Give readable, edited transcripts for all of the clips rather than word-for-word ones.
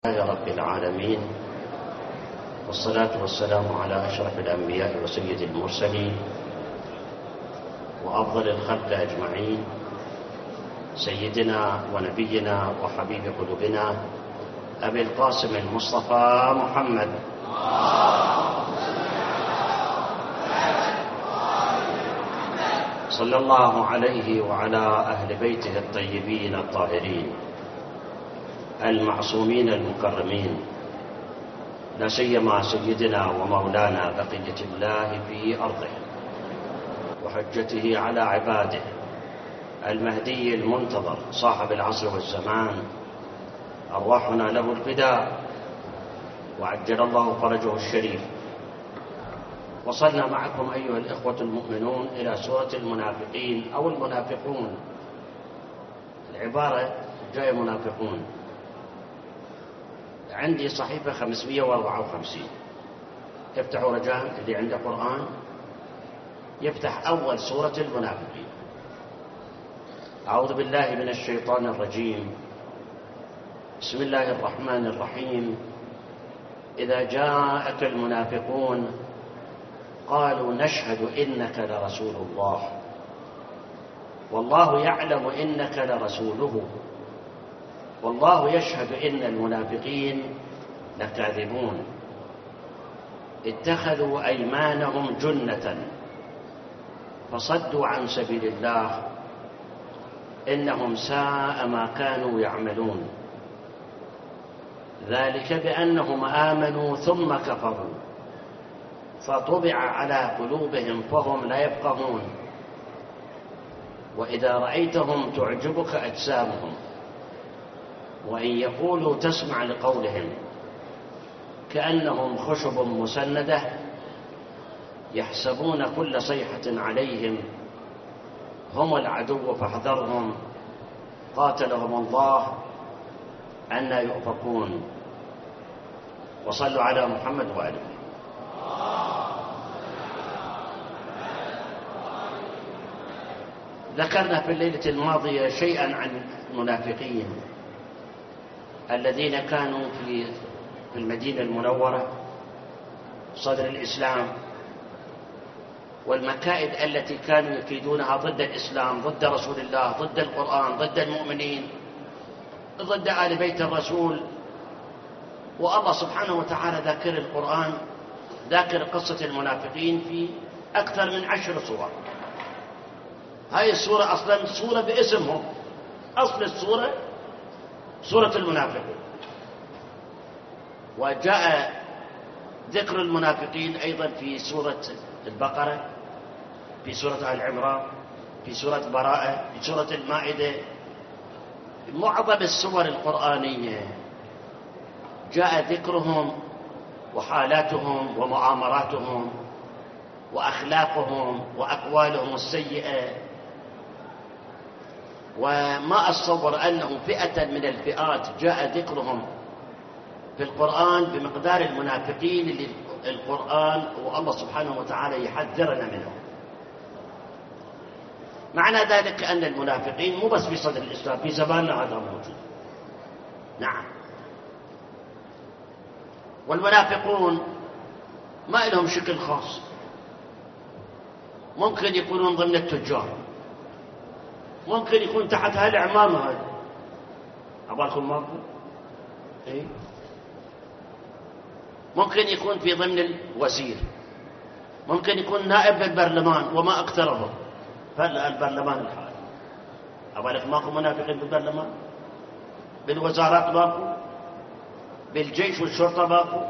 لله رب العالمين، والصلاة والسلام على أشرف الأنبياء وسيد المرسلين وأفضل الخلق أجمعين، سيدنا ونبينا وحبيب قلوبنا أبي القاسم المصطفى محمد صلى الله عليه وعلى أهل بيته الطيبين الطاهرين المعصومين المكرمين، لا سيما سيدنا ومولانا بقية الله في أرضه وحجته على عباده المهدي المنتظر صاحب العصر والزمان، أرواحنا له الفداء وعجل الله فرجه الشريف. وصلنا معكم أيها الإخوة المؤمنون إلى سورة المنافقين أو المنافقون، العبارة جاية منافقون. عندي صحيفة 554. افتحوا رجاء اللي عنده قرآن يفتح أول سورة المنافقين. أعوذ بالله من الشيطان الرجيم، بسم الله الرحمن الرحيم. إذا جاءك المنافقون قالوا نشهد إنك لرسول الله والله يعلم إنك لرسوله والله يشهد إن المنافقين لكاذبون اتخذوا أيمانهم جنة فصدوا عن سبيل الله إنهم ساء ما كانوا يعملون ذلك بأنهم آمنوا ثم كفروا فطبع على قلوبهم فهم لا يفقهون وإذا رأيتهم تعجبك أجسامهم وإن يقولوا تسمع لقولهم كأنهم خشب مسندة يحسبون كل صيحة عليهم هم العدو فاحذرهم قاتلهم الله أنى يؤفكون. وصلوا على محمد وآله. ذكرنا في الليلة الماضية شيئا عن المنافقين الذين كانوا في المدينة المنورة صدر الإسلام، والمكائد التي كانوا يكيدونها ضد الإسلام، ضد رسول الله، ضد القرآن، ضد المؤمنين، ضد آل بيت الرسول. والله سبحانه وتعالى ذاكر القرآن، ذاكر قصة المنافقين في أكثر من 10 صور. هاي السورة أصلا سورة باسمهم، أصل السورة سورة المنافقين. وجاء ذكر المنافقين أيضا في سورة البقرة، في سورة آل عمران، في سورة براءة، في سورة المائدة. معظم السور القرآنية جاء ذكرهم وحالاتهم ومؤامراتهم وأخلاقهم وأقوالهم السيئة. وما أتصور أنه فئة من الفئات جاء ذكرهم في القرآن بمقدار المنافقين اللي القرآن والله سبحانه وتعالى يحذرنا منهم. معنى ذلك أن المنافقين مو بس في صدر الإسلام، في زماننا هذا موجود. نعم. والمنافقون ما لهم شكل خاص، ممكن يكونون ضمن التجار، ممكن يكون تحت هالعمامة هذه. أبالكم ماكو؟ إيه؟ ممكن يكون في ضمن الوزير، ممكن يكون نائب بالبرلمان وما أكثرهم. فالبرلمان الحالي أبالك ماكو منافقين بالبرلمان؟ بالوزارات ماكو؟ بالجيش والشرطة ماكو؟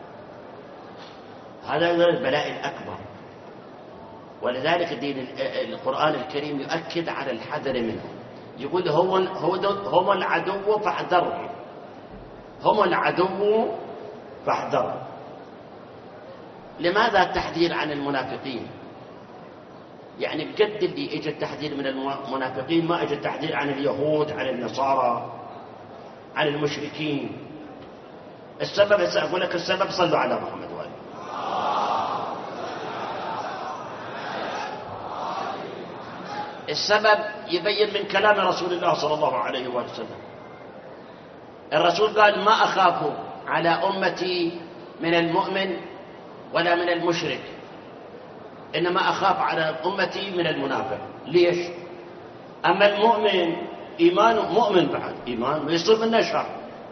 هذا البلاء الأكبر. ولذلك القرآن الكريم يؤكد على الحذر منهم، يقول هم العدو فاحذرهم، هم العدو فاحذرهم. لماذا التحذير عن المنافقين؟ يعني بجد اللي اجى التحذير من المنافقين ما اجى التحذير عن اليهود، عن النصارى، عن المشركين. السبب سأقول لك السبب، صلوا على محمد وآله. السبب يبين من كلام رسول الله صلى الله عليه وسلم. الرسول قال ما أخاف على أمتي من المؤمن ولا من المشرك، إنما أخاف على أمتي من المنافق. ليش؟ أما المؤمن إيمانه مؤمن بعد إيمان ويصير منه شر،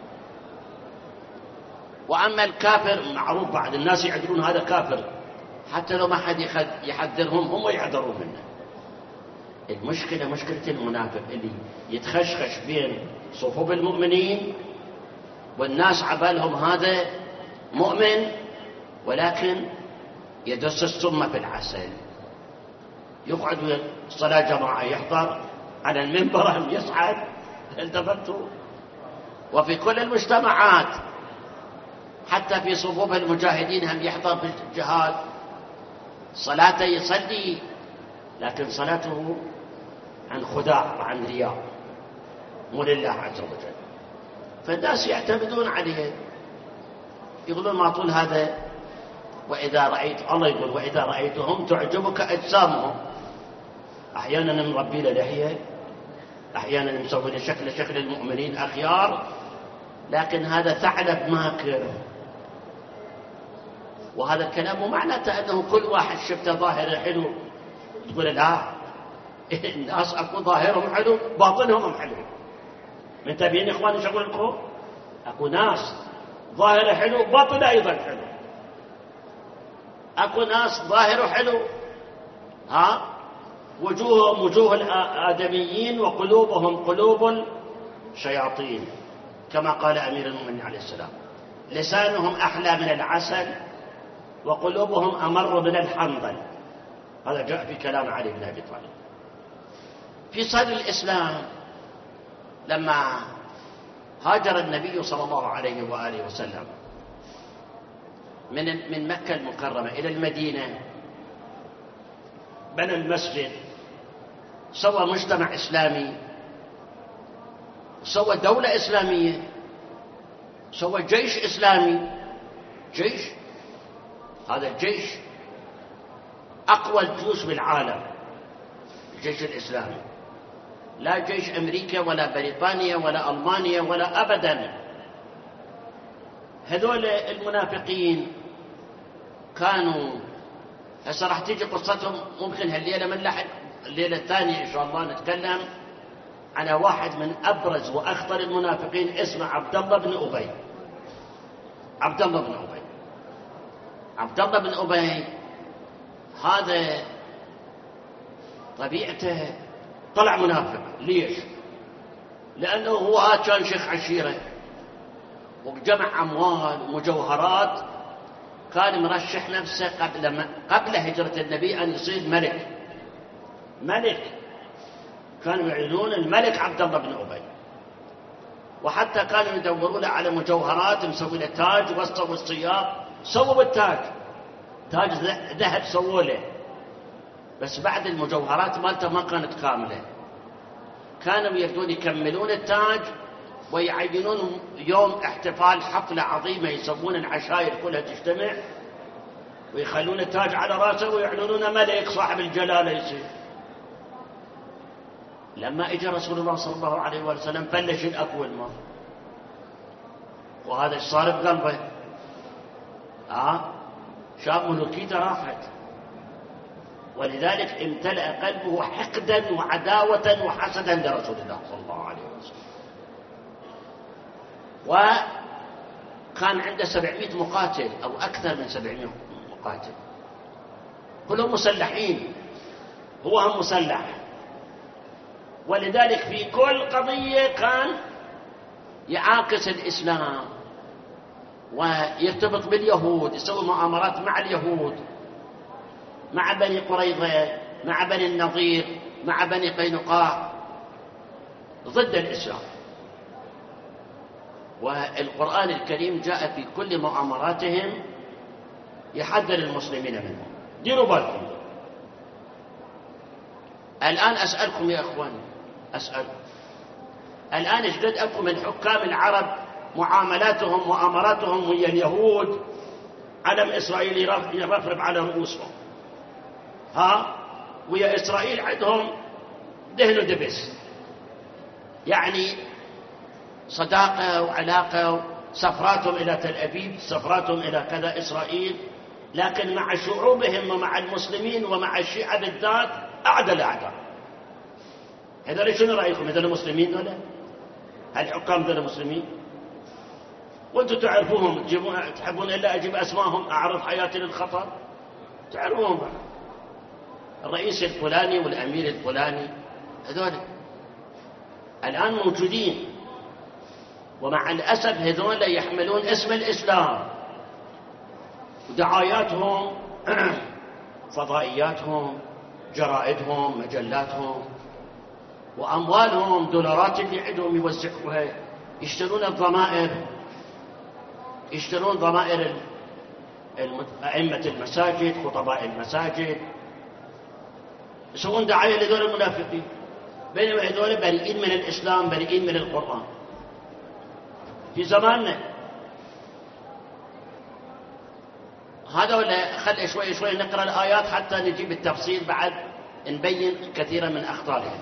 وأما الكافر معروف بعد الناس يعذرون هذا كافر، حتى لو ما حد يحذرهم هم يحذرون منه. المشكلة مشكلة المنافق اللي يتخشخش بين صفوف المؤمنين والناس عبالهم هذا مؤمن، ولكن يدس السم في العسل، يقعد صلاة جماعة يحضر على المنبر هم يصعد. التفتوا؟ وفي كل المجتمعات حتى في صفوف المجاهدين هم يحضر في الجهاد، صلاته يصلي لكن صلاته عن خداع وعن رياء مو لله عز وجل، فالناس يعتمدون عليه، يقولون ما طول هذا. وإذا رأيت الله يقول وإذا رأيتهم تعجبك أجسامهم، أحيانا نربي له لحية، أحيانا نسوي له شكل المؤمنين أخيار، لكن هذا ثعلب ماكر. وهذا الكلام مو معناته أنه كل واحد شفته ظاهره حلو تقول لا، الناس أكو ظاهرهم حلو باطنهم حلو. من تبين إخواني شغل لكم أكو ناس ظاهره حلو باطنه أيضا حلو، أكو ناس ظاهره حلو وجوههم وجوه الآدميين وقلوبهم قلوب الشياطين، كما قال أمير المؤمنين عليه السلام: لسانهم أحلى من العسل وقلوبهم أمر من الحنظل. هذا جاء في كلام علي بن أبي طالب. في صدر الإسلام لما هاجر النبي صلى الله عليه وآله وسلم من مكة المكرمة إلى المدينة، بنى المسجد، سوى مجتمع إسلامي، سوى دولة إسلامية، سوى جيش إسلامي. جيش، هذا الجيش أقوى الجيوش بالعالم، الجيش الإسلامي، لا جيش أمريكا ولا بريطانيا ولا ألمانيا ولا أبدا. هذول المنافقين كانوا، هسه راح تيجي قصتهم ممكن هالليلة من لحد الليلة الثانية إن شاء الله نتكلم على واحد من أبرز وأخطر المنافقين اسمه عبد الله بن أبي. عبد الله بن أبي، عبد الله بن أبي هذا طبيعته طلع منافق. ليش؟ لأنه هو كان شيخ عشيرة وجمع أموال ومجوهرات، كان مرشح نفسه قبل هجرة النبي أن يصير ملك. كانوا يعلنون الملك عبد الله بن أبي، وحتى كانوا يدورون على مجوهرات مسوي له تاج وسطه والسياق، سووا التاج، تاج ذهب سووا له، بس بعد المجوهرات مالته ما كانت كاملة. كانوا يريدون يكملون التاج ويعينون يوم احتفال، حفلة عظيمة يسوون العشائر كلها تجتمع ويخلون التاج على راسه ويعلنون ملك صاحب الجلالة يصير. لما اجى رسول الله صلى الله عليه وسلم بلش الأكو الماء، وهذا ايش صار بقلبه؟ شاف ملوكيته راحت، ولذلك امتلأ قلبه حقدا وعداوة وحسدا لرسول الله صلى الله عليه وسلم. وكان عنده 700 مقاتل أو أكثر من 700 مقاتل، كلهم مسلحين، هو هم مسلح. ولذلك في كل قضية كان يعاكس الإسلام ويرتبط باليهود، يسوي مؤامرات مع اليهود، مع بني قريظة، مع بني النضير، مع بني قينقاع، ضد الإسلام. والقرآن الكريم جاء في كل مؤامراتهم يحذر المسلمين منهم. ديروا بالكم. الآن أسألكم يا أخواني، أسألكم الآن ايش قد أكو من حكام العرب معاملاتهم مؤامراتهم ويا اليهود، علم إسرائيل يرفرف على رؤوسهم، ويا إسرائيل عندهم دهن ودبس، يعني صداقة وعلاقة، سفراتهم إلى تل أبيب، سفراتهم إلى كذا إسرائيل، لكن مع شعوبهم ومع المسلمين ومع الشيعة بالذات أعدى الأعداء. هذول شنو رأيكم؟ هذول مسلمين ولا؟ هل حكام هذول مسلمين؟ وانتم تعرفوهم، تحبون إلا أجيب أسمائهم أعرض حياتي للخطر؟ تعرفوهم بقى. الرئيس الفلاني والأمير الفلاني هذول الآن موجودين، ومع الأسف هذول يحملون اسم الإسلام، ودعاياتهم فضائياتهم، جرائدهم، مجلاتهم، وأموالهم دولارات اللي عندهم يوزعوها، يشترون الضمائر، يشترون ضمائر أئمة المساجد، خطباء المساجد، يسوون دعاية لذول المنافقين، بينما هذول بريئين من الإسلام، بريئين من القرآن في زماننا. هذا ولا خل شوي شوي نقرأ الآيات حتى نجيب التفصيل بعد نبين كثيرا من أخطارهم.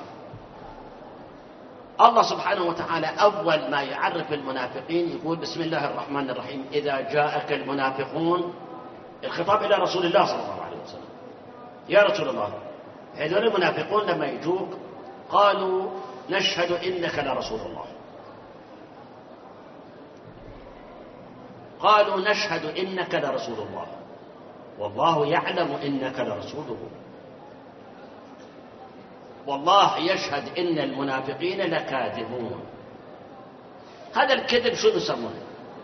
الله سبحانه وتعالى أول ما يعرف المنافقين يقول بسم الله الرحمن الرحيم إذا جاءك المنافقون، الخطاب إلى رسول الله صلى الله عليه وسلم، يا رسول الله هذول المنافقون لما يجوك قالوا نشهد إنك لرسول الله، قالوا نشهد إنك لرسول الله والله يعلم إنك لرسوله والله يشهد إن المنافقين لكاذبون. هذا الكذب شو يسمونه؟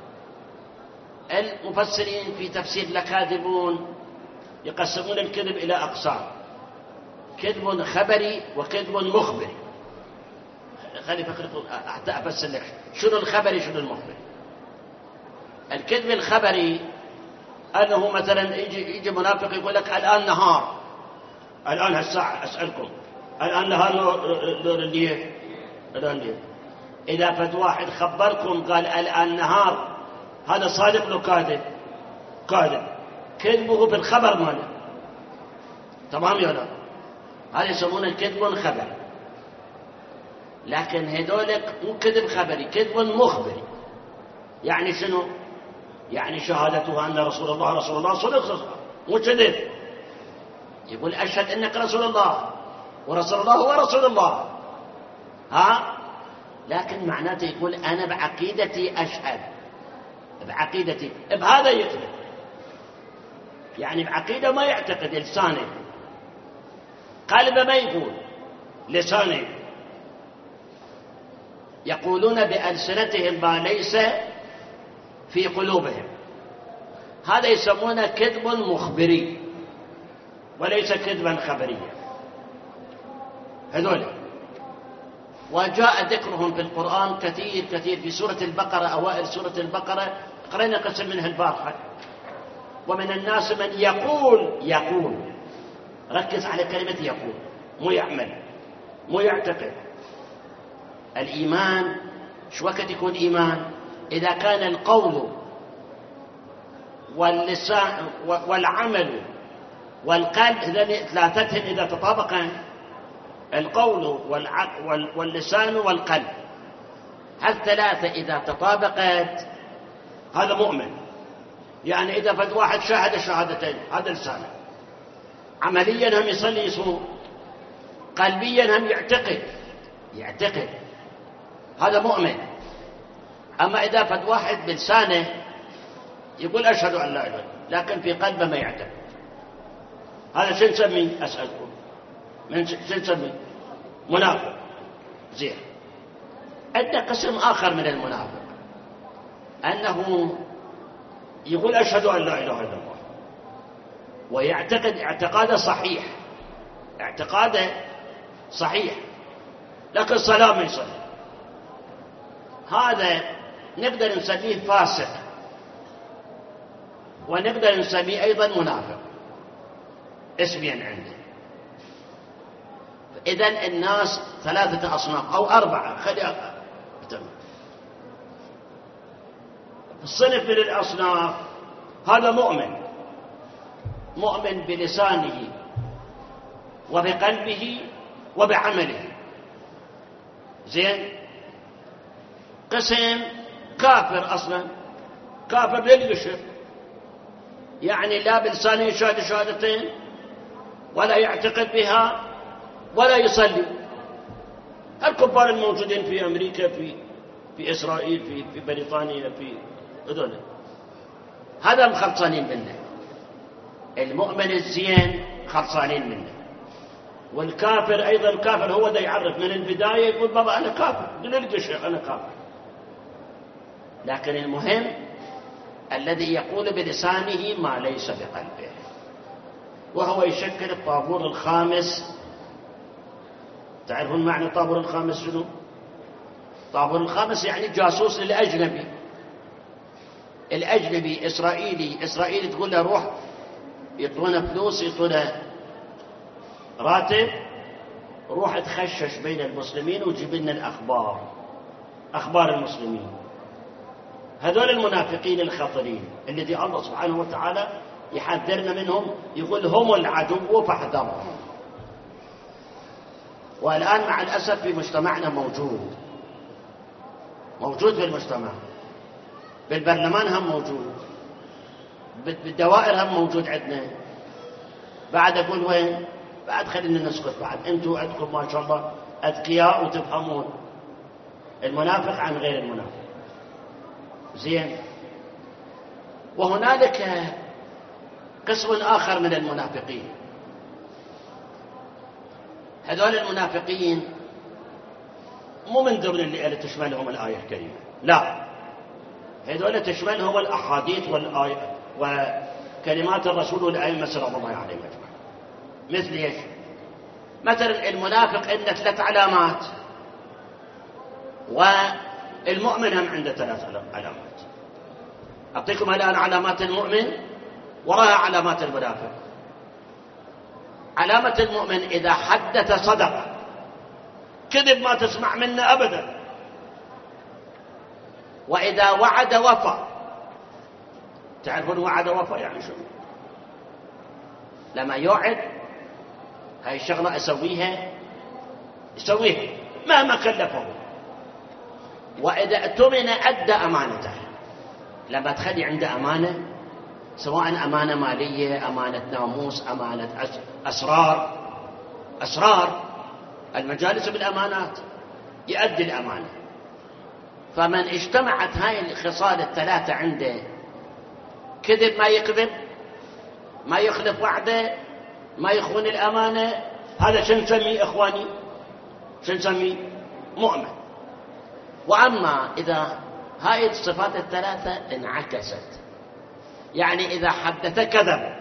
المفسرين في تفسير لكاذبون يقسمون الكذب إلى أقسام: كذب خبري وكذب مخبري. خلي حتى أفسر لك شنو الخبري شنو المخبري. الكذب الخبري أنه مثلا يجي منافق يقول لك الآن نهار، الآن هالساعة أسألكم الآن نهار لور الليل، الآن ليل. إذا فد واحد خبركم قال الآن نهار، هذا صادق لو كاذب؟ كاذب. كذبه بالخبر ماله، تمام يا لا؟ هذا يسمونه الكذب الخبري. لكن هذولك مو كذب خبري، كذب مخبري. يعني شنو؟ يعني شهادته أن رسول الله صدق، مو كذب. يقول أشهد أنك رسول الله، ورسول الله هو رسول الله، لكن معناته يقول أنا بعقيدتي أشهد، بعقيدتي، بهذا يكذب. يعني بعقيدة ما يعتقد، لسانه، قلبه ما يقول، لسانه. يقولون بألسنتهم ما ليس في قلوبهم. هذا يسمونه كذب مخبري وليس كذبا خبريا هذول. وجاء ذكرهم في القرآن كثير كثير في سورة البقرة، أوائل سورة البقرة قرأنا قسم منها البارحة: ومن الناس من يقول. ركز على كلمة يقول، مو يعمل، مو يعتقد. الإيمان شو وقت يكون إيمان؟ إذا كان القول واللسان والعمل والقلب، إذا ثلاثتهم إذا تطابقا، القول واللسان والقلب، هالثلاثة إذا تطابقت هذا مؤمن. يعني إذا فد واحد شاهد الشهادتين، هذا لسانه، عمليا هم يصلي يصوم، قلبيا هم يعتقد، هذا مؤمن. أما إذا فد واحد بلسانه يقول أشهد أن لا إله إلا الله، لكن في قلبه ما يعتقد، هذا شو نسميه؟ أسألكم من شو نسميه؟ منافق. زين. عندنا قسم آخر من المنافق، أنه يقول أشهد أن لا إله إلا الله ويعتقد اعتقاده صحيح، لكن الصلاة ما يصلي. هذا نقدر نسميه فاسق، ونقدر نسميه أيضا منافق، اسميا عنده. إذن الناس ثلاثة أصناف أو أربعة، خلي الصنف من الأصناف: هذا مؤمن بلسانه وبقلبه وبعمله، زين، قسم كافر أصلا، كافر للقشر، يعني لا بلسانه يشهد شهادتين ولا يعتقد بها ولا يصلي. الكفار الموجودين في أمريكا، في إسرائيل، في بريطانيا، في هذول، هذا مخلصانين منه. المؤمن الزين خلصانين منه. والكافر أيضا، الكافر هو ده يعرف من البداية، يقول بابا أنا كافر، للقشر أنا كافر. لكن المهم الذي يقول بلسانه ما ليس بقلبه، وهو يشكل الطابور الخامس. تعرفون معنى الطابور الخامس شنو؟ الطابور الخامس يعني جاسوس للأجنبي. الأجنبي إسرائيلي تقول له روح، يعطونه فلوس، يعطونه راتب، روح تخشش بين المسلمين وجيب لنا الأخبار، أخبار المسلمين. هذول المنافقين الخطرين الذي الله سبحانه وتعالى يحذرنا منهم، يقول هم العدو فاحذرهم. والآن مع الأسف في مجتمعنا موجود في المجتمع، بالبرلمان هم موجود، بالدوائر هم موجود عندنا. بعد أقول وين؟ بعد خلينا نسكت، بعد أنتم عندكم ما شاء الله أذكياء وتفهمون المنافق عن غير المنافق. زين. وهنالك قسم آخر من المنافقين. هذول المنافقين مو من ضمن اللي تشملهم الآية الكريمة، لا، هذول تشملهم الأحاديث والآية وكلمات الرسول والأئمة صلى الله عليه وسلم. مثل ايش؟ مثلا المنافق عنده 3 علامات، والمؤمن هم عنده 3 علامات. أعطيكم الآن علامات المؤمن وراها علامات المنافق. علامة المؤمن إذا حدث صدق، كذب ما تسمع منه أبدا. وإذا وعد وفى. تعرفون وعد وفى يعني شو؟ لما يوعد هاي الشغلة يسويها مهما كلفه. وإذا اؤتمن أدى أمانته. لما تخلي عنده أمانة، سواء أمانة مالية، أمانة ناموس، أمانة أسرار المجالس بالأمانات، يؤدي الأمانة. فمن اجتمعت هاي الخصال ال3 عنده، كذب ما يكذب، ما يخلف وعده، ما يخون الأمانة، هذا شو نسميه إخواني؟ شو نسميه؟ مؤمن. وأما إذا هاي الصفات ال3 انعكست، يعني إذا حدث كذب،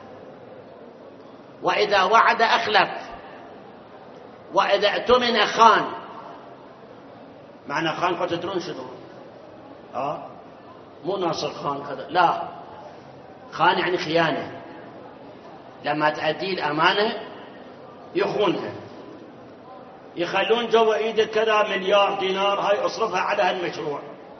وإذا وعد أخلف، وإذا اؤتمن خان. معنى خان قد تدرون شنو؟ مو ناصر خان كذا، لا، خان يعني خيانة. لما تأدي الأمانة يخونها، يخلون جوا إيدك كذا مليار دينار، هاي اصرفها على هالمشروع،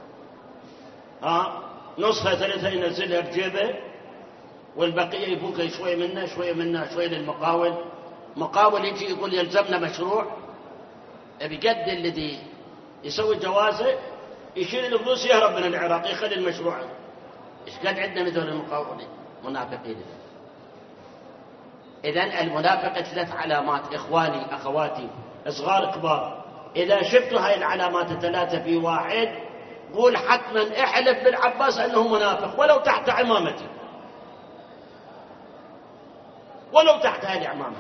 نصفها 3 ينزلها بجيبه، والبقية يفوقها شوي منه شوي للمقاول. مقاول يجي يقول يلزمنا مشروع بقد الذي يسوي جوازه، يشيل الفلوس يهرب من العراق، يخلي المشروع. ايش قد عندنا مثل المقاولين منافقين. إذن المنافق 3 علامات. إخواني أخواتي صغار كبار، إذا شفتوا هاي العلامات ال3 في واحد، قول حتما احلف بالعباس أنه منافق، ولو تحت عمامتي، ولو تحت هذه العمامة،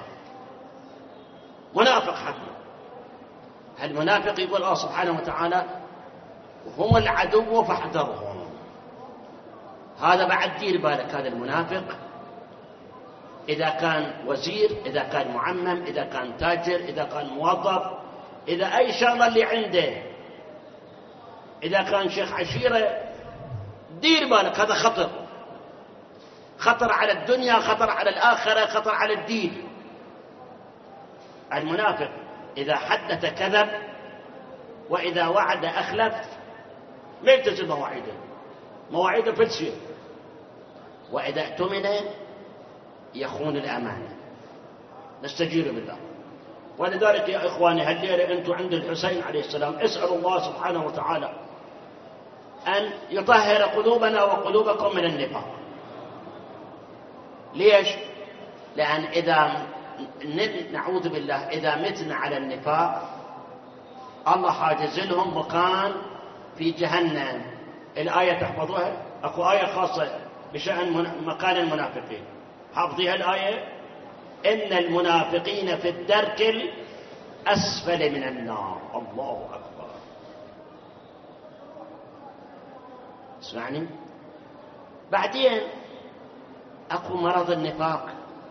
منافق حتما. المنافق يقول الله سبحانه وتعالى هم العدو فاحذرهم. هذا بعد دير بالك، هذا المنافق إذا كان وزير، إذا كان معمم، إذا كان تاجر، إذا كان موظف، إذا أي شغلة اللي عنده، إذا كان شيخ عشيرة، دير بالك، هذا خطر على الدنيا، خطر على الآخرة، خطر على الدين. المنافق إذا حدث كذب، وإذا وعد أخلف، ما يلتزم مواعيده فلسية. وإذا اؤتمن يخون الأمانة. نستجير بالله. ولذلك يا إخواني هالليلة أنتم عند الحسين عليه السلام، اسألوا الله سبحانه وتعالى أن يطهر قلوبنا وقلوبكم من النفاق. ليش؟ لأن إذا نعوذ بالله إذا متنا على النفاق الله حاجز لهم مكان في جهنم. الآية تحفظوها؟ أكو آية خاصة بشأن مكان المنافقين، حافظيها الآية؟ إن المنافقين في الدرك الأسفل من النار. الله أكبر. اسمعني. بعدين أكو مرض النفاق.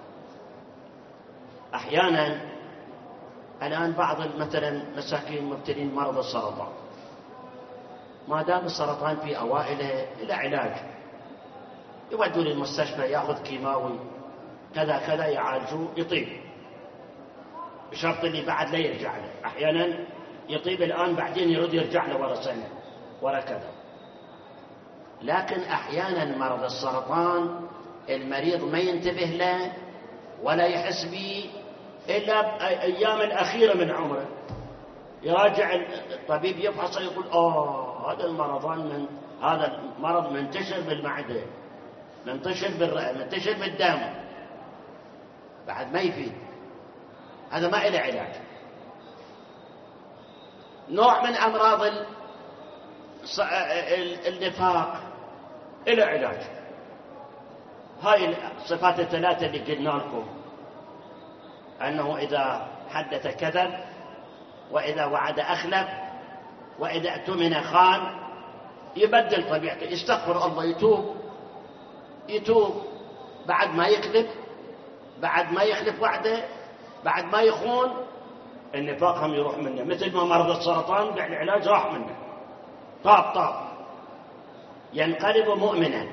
أحيانا الآن بعض مثلا مساكين مبتلين مرض السرطان، ما دام السرطان في أوائله إلى علاج، يودوا للمستشفى يأخذ كيماوي كذا كذا يعالجوه يطيب، بشرط اللي بعد لا يرجع له. أحيانا يطيب الآن بعدين يرد يرجع له ورا سنة ورا كذا. لكن أحيانا مرض السرطان المريض ما ينتبه له ولا يحس به إلا بأيام الأخيرة من عمره. يراجع الطبيب يفحص يقول هذا هذا المرض منتشر بالمعدة، منتشر بالرئة، منتشر بالدم، بعد ما يفيد، هذا ما إله علاج. نوع من أمراض النفاق إله علاج. هاي الصفات الثلاثة اللي قلنا لكم، أنه إذا حدث كذب، وإذا وعد أخلف، وإذا اؤتمن خان. يبدل طبيعته، يستغفر الله، يتوب بعد ما يكذب، بعد ما يخلف وعده، بعد ما يخون. النفاق هم يروح منه، مثل ما مرض السرطان بعد العلاج راح منه، طاب ينقلب مؤمنا.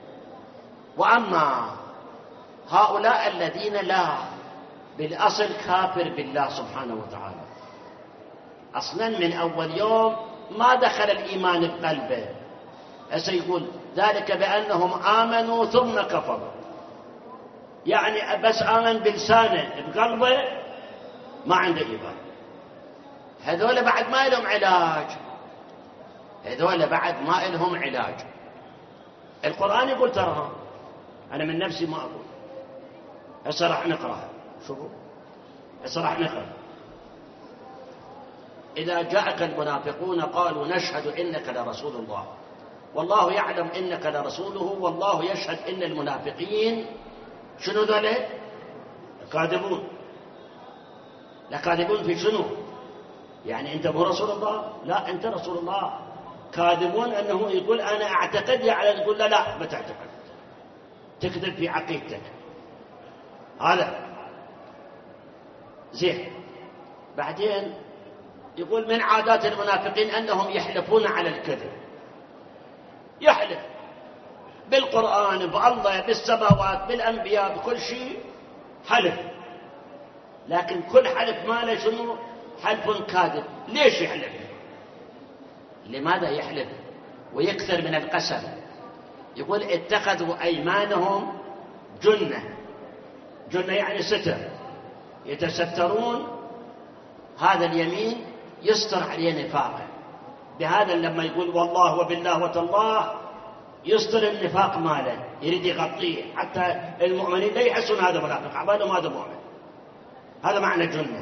وأما هؤلاء الذين لا بالأصل كافر بالله سبحانه وتعالى، أصلا من أول يوم ما دخل الإيمان بقلبه، سيقول ذلك بأنهم آمنوا ثم كفروا، يعني بس آمن بلسانه بقلبه ما عنده إيمان. هذول بعد ما لهم علاج، هذول بعد ما لهم علاج. القرآن يقول ترى أنا من نفسي ما أقول، هسه راح نقرأها. شوفوا هسه راح نقرأ. إذا جاءك المنافقون قالوا نشهد إنك لرسول الله والله يعلم إنك لرسوله والله يشهد إن المنافقين شنو ذلك؟ كاذبون. لكاذبون في شنو؟ يعني أنت مو رسول الله؟ لا أنت رسول الله. كاذبون أنه يقول أنا أعتقد، يعني تقول لا ما تعتقد، تكذب في عقيدتك. هذا زين. بعدين يقول من عادات المنافقين أنهم يحلفون على الكذب. يحلف بالقرآن، بالله، بالسماوات، بالأنبياء، بكل شيء حلف. لكن كل حلف ماله شنو؟ حلف كاذب. ليش يحلف؟ لماذا يحلف ويكثر من القسم؟ يقول اتخذوا أيمانهم جنة. جنة يعني ستر، يتسترون. هذا اليمين يستر عليه نفاقه. بهذا لما يقول والله وبالله وتالله يستر النفاق ماله، يريد يغطيه حتى المؤمنين لا يحسون هذا منافق، عبالهم هذا مؤمن. هذا معنى جنة.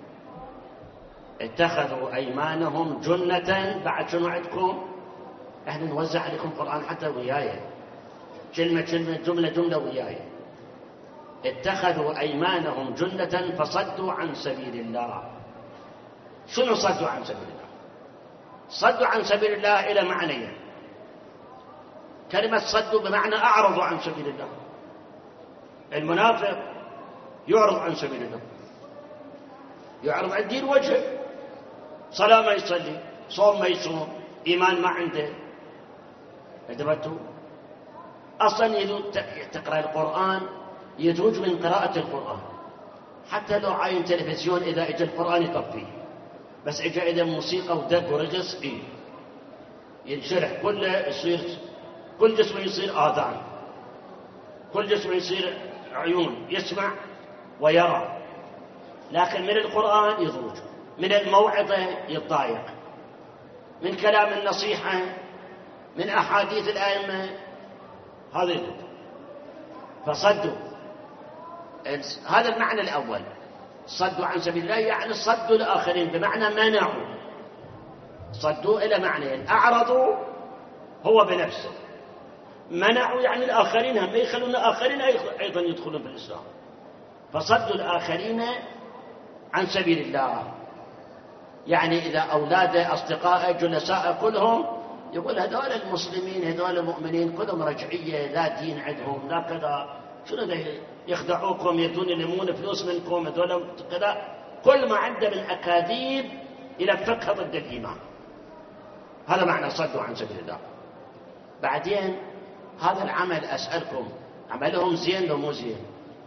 اتخذوا أيمانهم جنة. بعد شنو عندكم؟ احنا نوزع عليكم قرآن حتى وياي، كلمة كلمة، جملة جملة وياي. اتخذوا أيمانهم جنة فصدوا عن سبيل الله. شنو صدوا عن سبيل الله؟ صدوا عن سبيل الله إلى معنيين. كلمة صدوا بمعنى أعرضوا عن سبيل الله. المنافق يعرض عن سبيل الله، يعرض عن دين وجهه، صلاة ما يصلي، صوم ما يصوم، إيمان ما عنده. انتبهتوا؟ أصلا تقرأ القرآن يزوج من قراءة القرآن. حتى لو عاين تلفزيون إذا إجا القرآن يطفيه، بس إجا إذا موسيقى ودق ورقص ينشرح كله، يصير كل جسمه يصير آذان، كل جسمه يصير عيون، يسمع ويرى. لكن من القرآن يضوج، من الموعظة يتضايق، من كلام النصيحة من أحاديث الأئمة هذا فصدوا. هذا المعنى الأول، صدوا عن سبيل الله يعني صدوا الآخرين، بمعنى منعوا. صدوا إلى معنيين: أعرضوا هو بنفسه، منعوا يعني الآخرين هم يخلون الآخرين أيضا يدخلون بالإسلام. فصدوا الآخرين عن سبيل الله، يعني إذا أولاده أصدقائه جلساء كلهم يقول هذول المسلمين هذول المؤمنين كلهم رجعية، لا دين عندهم لا كذا، شنو ذا يخدعوكم يدون يلمون فلوس منكم هذول كذا، كل ما عنده من أكاذيب يلفقها ضد الإيمان. هذا معنى صدوا عن سبيل الله. بعدين هذا العمل أسألكم عملهم زين لو مو زين؟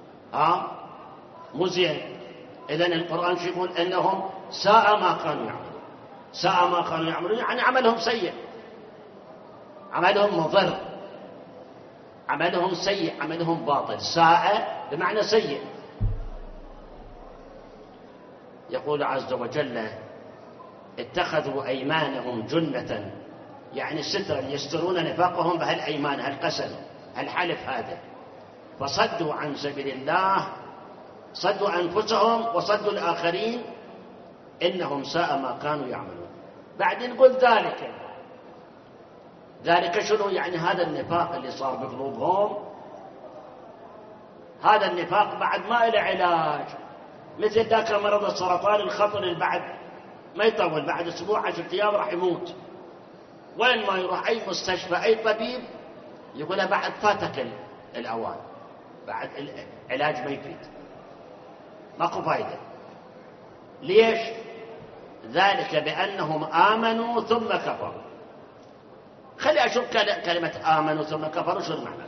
مو زين. إذن القرآن شو يقول؟ إنهم ساء ما كانوا يعملون. ساء ما كانوا يعملون يعني عملهم سيء، عملهم مضر، عملهم سيء، عملهم باطل. ساء بمعنى سيء. يقول عز وجل: اتخذوا أيمانهم جنة، يعني سترا يسترون نفاقهم بهالأيمان، هالقسم، هالحلف هذا. فصدوا عن سبيل الله، صدوا أنفسهم وصدوا الآخرين، إنهم ساء ما كانوا يعملون. بعدين نقول ذلك شنو؟ يعني هذا النفاق اللي صار بقلوبهم، هذا النفاق بعد ما له علاج، مثل ذاك مرض السرطان الخطر اللي بعد ما يطول، بعد أسبوع 10 أيام راح يموت. وين ما يروح أي مستشفى أي طبيب يقول له بعد فاتك الأوان، بعد العلاج ما يفيد، ماكو فايدة. ليش؟ ذلك بأنهم آمنوا ثم كفروا. خلي أشوف كلمة آمنوا ثم كفروا شو المعنى.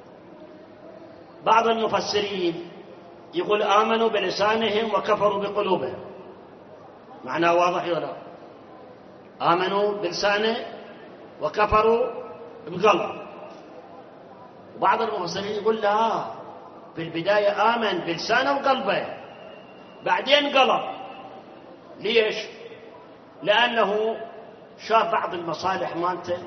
بعض المفسرين يقول آمنوا بلسانهم وكفروا بقلوبهم. معناه واضح ولا؟ آمنوا بلسانه وكفروا بقلب. وبعض المفسرين يقول لا، في البداية آمن بلسانه وقلبه، بعدين قلب. ليش؟ لأنه شاف بعض المصالح مالته،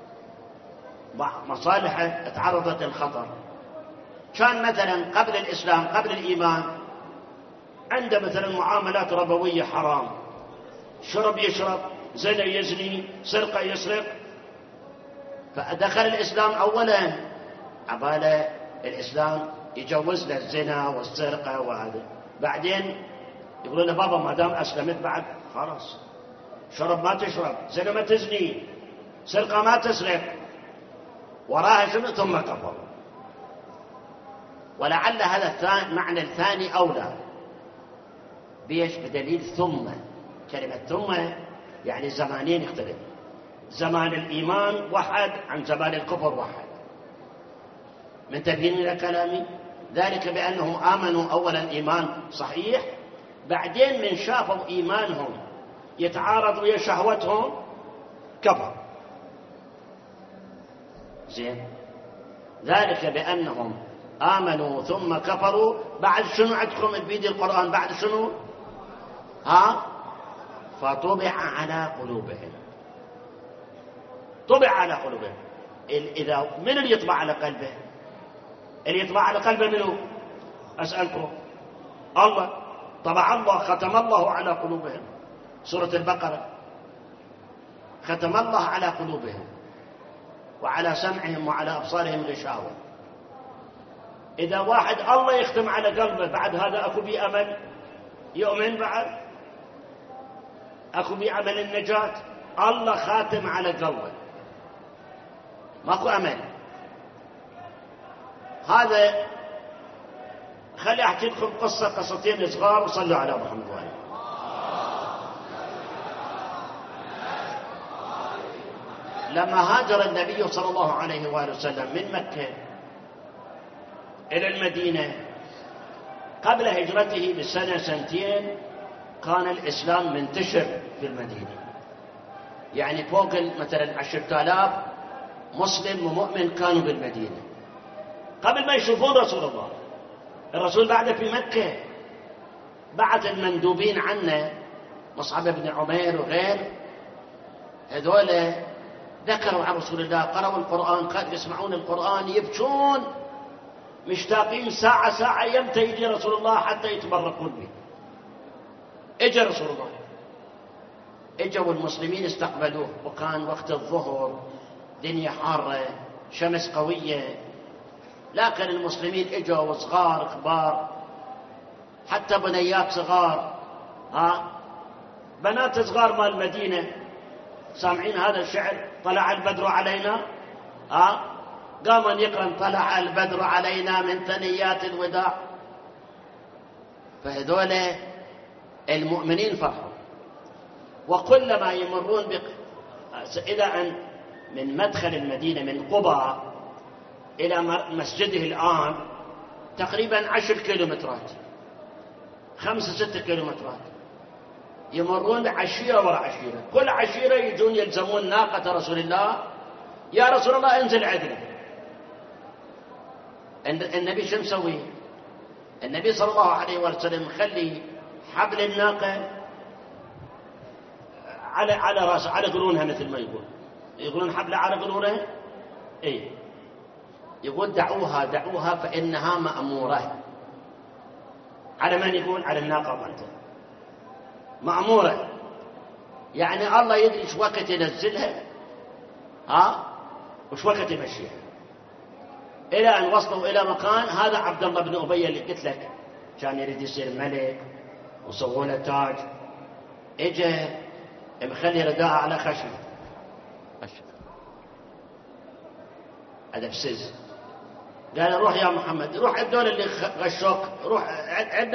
مصالحه تعرضت للخطر. كان مثلا قبل الإسلام قبل الإيمان عنده مثلا معاملات ربوية حرام، شرب يشرب، زنى يزني، سرقة يسرق. فدخل الإسلام أولا عبالة الإسلام يجوز له الزنا والسرقة وهذا. بعدين يقولون له بابا ما دام أسلمت بعد خلاص، شرب ما تشرب، زنا ما تزني، سرقة ما تسرق، وراها شنو؟ ثم كفر. ولعل هذا المعنى الثاني أولى. بيش؟ بدليل ثم. كلمة ثم يعني زمانين يختلف، زمان الإيمان واحد عن زمان الكفر واحد. من تبين إلى كلامي؟ ذلك بأنهم آمنوا أولا إيمان صحيح، بعدين من شافوا إيمانهم يتعارض ويا شهوتهم كفر. زين؟ ذلك بأنهم آمنوا ثم كفروا. بعد شنو عندكم بيد القرآن؟ بعد شنو؟ فطبع على قلوبهم. طبع على قلوبهم. إذا من اللي يطبع على قلبه؟ اللي يطبع على قلبه منه؟ أسألكم. الله. طبع الله، ختم الله على قلوبهم. سورة البقرة: ختم الله على قلوبهم وعلى سمعهم وعلى أبصارهم غشاوة. إذا واحد الله يختم على قلبه، بعد هذا أكو بي أمل يؤمن؟ بعد أكو بي أمل النجاة؟ الله خاتم على قلبه، ماكو أمل. هذا خلي أحكي لكم قصتين صغار وصلوا على محمد وآله. لما هاجر النبي صلى الله عليه وآله وسلم من مكة إلى المدينة، قبل هجرته بسنة سنتين كان الإسلام منتشر في المدينة، يعني فوق مثلا 10,000 مسلم ومؤمن كانوا بالمدينة قبل ما يشوفون رسول الله. الرسول بعد في مكة بعث المندوبين عنه، مصعب بن عمير وغير، هذول ذكروا عن رسول الله، قرأوا القرآن، كانوا يسمعون القرآن يبكون مشتاقين ساعة ساعة يمتى يجي رسول الله حتى يتبركون به. اجى رسول الله، اجوا المسلمين استقبلوه، وكان وقت الظهر، دنيا حارة، شمس قوية، لكن المسلمين اجوا صغار كبار، حتى بنيات صغار، بنات صغار مال المدينة سامعين هذا الشعر، طلع البدر علينا، قام يقرأ طلع البدر علينا من ثنيات الوداع. فهذول المؤمنين فرحوا. وكلما يمرون إلى أن من مدخل المدينة من قباء إلى مسجده الآن تقريبا 10 كيلومترات، 5-6 كيلومترات، يمرون عشيرة وراء عشيرة، كل عشيرة يجون يلزمون ناقة رسول الله، يا رسول الله انزل عدنا. النبي شو مسوي؟ النبي صلى الله عليه وسلم خلي حبل الناقة على راسه، على قرونها، مثل ما يقولون حبل على قرونها، اي يقول دعوها فإنها مأمورة. على من يقول؟ على الناقة مالته، مأمورة، يعني الله يدري ايش وقت ينزلها وش وقت يمشيها، إلى أن وصلوا إلى مكان. هذا عبد الله بن أبي اللي قلت لك كان يريد يصير ملك وسووا له تاج، اجى مخلي رداء على خشمه، هذا بسز، قال روح يا محمد، روح الدول اللي غشوك، روح عندنا،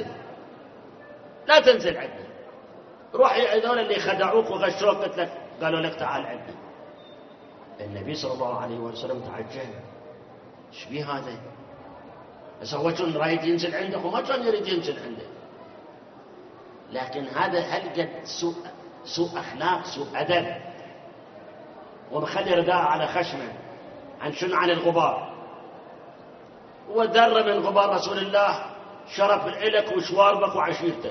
لا تنزل عندنا، روح الدول اللي خدعوك وغشوك، قلت لك قالوا لك تعال عندنا. النبي صلى الله عليه وسلم تعجب، ايش بيه هذا؟ بس هو كان رايد ينزل عندك وما كان يريد ينزل عندك، لكن هذا هل قد سوء أخلاق، سوء أدب، ومخلي رداء على خشمه عن شنو؟ عن الغبار، ودر من غبار رسول الله شرف إلك وشواربك وعشيرتك.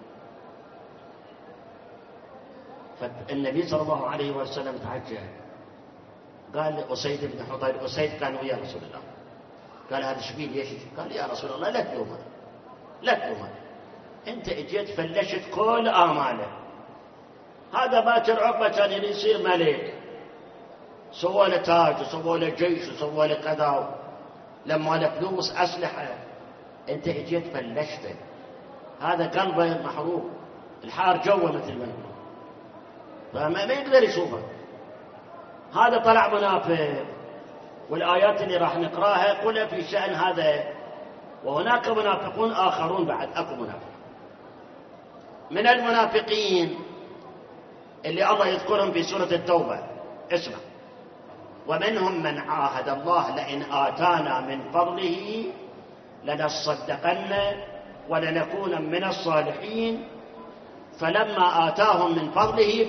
فالنبي صلى الله عليه وسلم تعجب، قال أسيد بن حضير، أسيد كان ويا رسول الله، قال هذا شبيل ليش؟ قال يا رسول الله لا تلومه، انت اجيت فلشت كل آماله، هذا باكر عقبة كان يصير ملك، سوى له تاج وسوى له جيش وسوى له كذا، لما له فلوس أسلحة، انت اجيت فلشته، هذا قلبه محروق، الحار جوه مثل ما يقول، فما يقدر يشوفه. هذا طلع منافق، والآيات اللي راح نقراها كلها في شأن هذا. وهناك منافقون آخرون بعد، أكو منافق من المنافقين اللي الله يذكرهم في سورة التوبة، اسمع: ومنهم من عاهد الله لئن آتانا من فضله لنصدقن ولنكون من الصالحين فلما آتاهم من فضله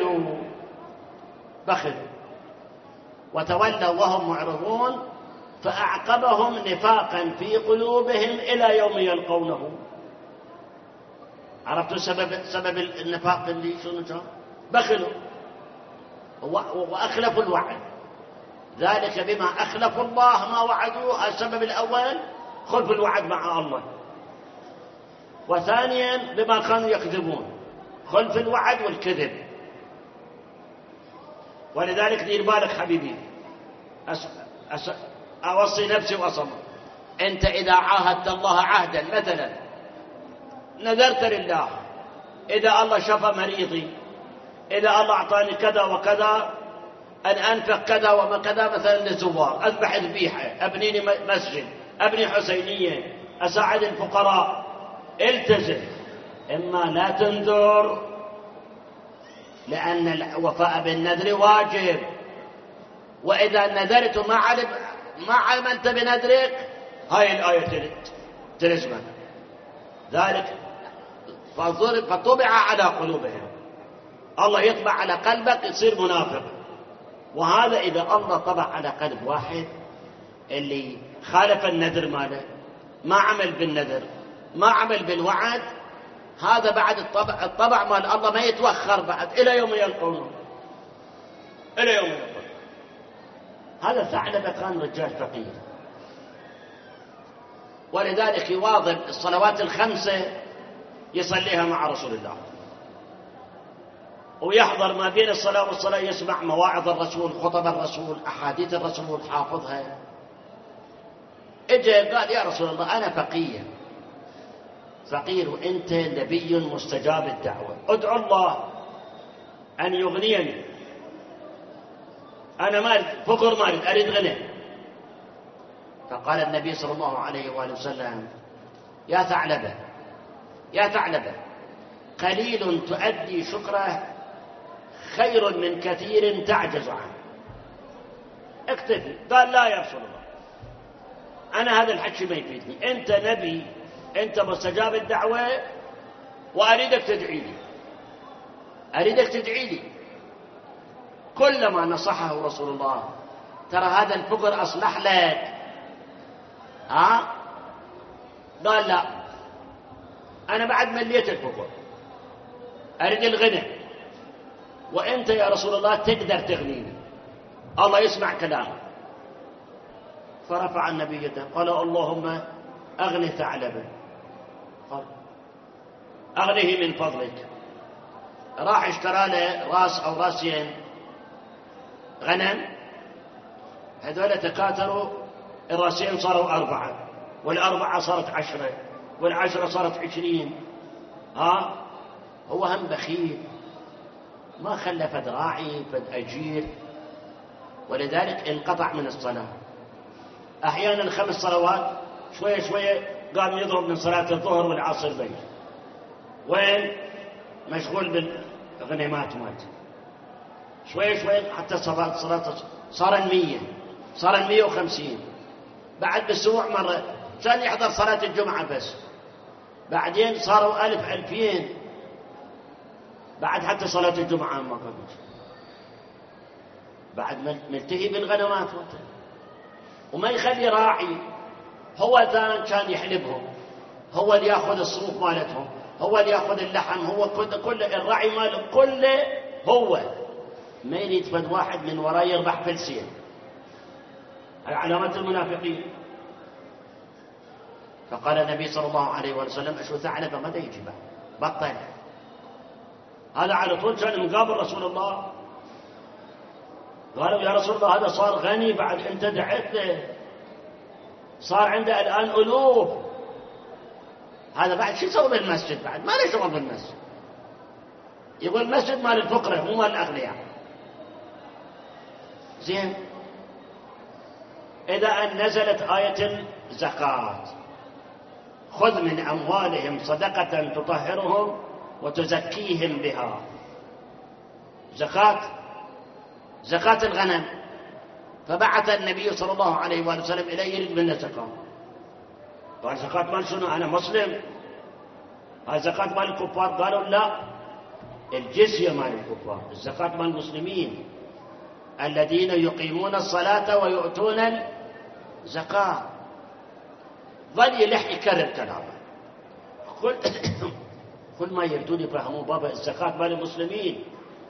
بخلوا وتولوا وهم معرضون فأعقبهم نفاقا في قلوبهم إلى يوم يلقونه. عرفتوا سبب النفاق اللي شنو كان؟ بخلوا وأخلفوا الوعد، ذلك بما أخلفوا الله ما وعدوه. السبب الأول خلف الوعد مع الله، وثانيا بما كانوا يكذبون، خلف الوعد والكذب. ولذلك دير بالك حبيبي، أوصي نفسي وأصمم، أنت إذا عاهدت الله عهدا، مثلا نذرت لله، إذا الله شفى مريضي، إذا الله أعطاني كذا وكذا، أن أنفق كذا وكذا مثلا للزوار، أذبح ذبيحة، أبني لي مسجد، أبني حسينية، أساعد الفقراء، التزم. إما لا تنذر، لأن الوفاء بالنذر واجب، وإذا نذرت ما عملت بنذرك، هاي الآية تلزمك. ذلك فطبع على قلوبهم، الله يطبع على قلبك يصير منافق. وهذا إذا الله طبع على قلب واحد اللي خالف النذر ماله، ما عمل بالنذر، ما عمل بالوعد، هذا بعد الطبع مال الله ما يتوخر بعد إلى يوم يلقونه. إلى يوم القيامة. هذا ثعلبة كان رجال فقير، ولذلك يواظب الصلوات الخمسة يصليها مع رسول الله، ويحضر ما بين الصلاة والصلاة، يسمع مواعظ الرسول، خطب الرسول، أحاديث الرسول حافظها. اجى قال يا رسول الله أنا فقير وأنت نبي مستجاب الدعوة، ادعو الله أن يغنيني، أنا ما أريد فقر، ما أريد غنى. فقال النبي صلى الله عليه وآله وسلم يا ثعلبة قليل تؤدي شكره خير من كثير تعجز عنه، اكتفي. قال لا يا رسول الله أنا هذا الحكي ما يفيدني، أنت نبي، أنت مستجاب الدعوة، وأريدك تدعي لي. كلما نصحه رسول الله ترى هذا الفقر أصلح لك، قال لا أنا بعد مليت الفقر، أريد الغنى، وأنت يا رسول الله تقدر تغنيني، الله يسمع كلامك. فرفع النبي يده قال اللهم أغني ثعلبة، قال أغنيه من فضلك. راح اشترى له راس أو راسين غنم، هذول تكاثروا، الراسين صاروا 4، والأربعة صارت 10، والعشرة صارت 20. هو هم بخيل، ما خلى فد راعي فد أجير، ولذلك انقطع من الصلاة. أحيانا 5 صلوات شوية قام يضرب من صلاة الظهر والعصر بين، وين مشغول بالغنيمات مالته، شوية حتى صلاة صار 100، صار 150. بعد بالأسبوع مرة كان يحضر صلاة الجمعة بس، بعدين صاروا 1000 2000، بعد حتى صلاة الجمعة ما قبل، بعد ملتهي بالغنمات وما يخلي راعي. هو ذا كان يحلبهم، هو اللي ياخذ الصروف مالتهم، هو اللي ياخذ اللحم، هو كل الراعي ماله كله هو، ما يريد فد واحد من وراه يربح فلسين. هاي علامات المنافقين. فقال النبي صلى الله عليه وسلم أشو ثعلبة ماذا يجي بطل. هذا على طول كان مقابل رسول الله، قالوا يا رسول الله هذا صار غني بعد أنت دعيت له، صار عنده الآن ألوف، هذا بعد شو يسوي بالمسجد؟ بعد ما له شغل بالمسجد، يقول المسجد مال الفقراء مو مال الأغنياء. زين، إذا أن نزلت آية الزكاة خذ من أموالهم صدقة تطهرهم وتزكيهم بها، زكاة الغنم. فبعث النبي صلى الله عليه وسلم إليه يريد منه زكاة. قال زكاة مال شنو؟ أنا مسلم، هاي زكاة مال الكفار. قالوا لا، الجزية مال الكفار، الزكاة مال المسلمين الذين يقيمون الصلاة ويؤتون الزكاة. ظل يلح يكرر كلامه، كل ما يردون يفهمون بابا الزكاة مال المسلمين.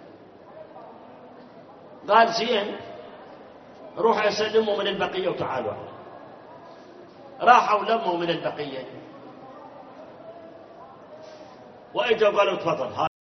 قال زين روح يسلموا من البقية وتعالوا. راحوا لموا من البقية، وإجوا قالوا تفضل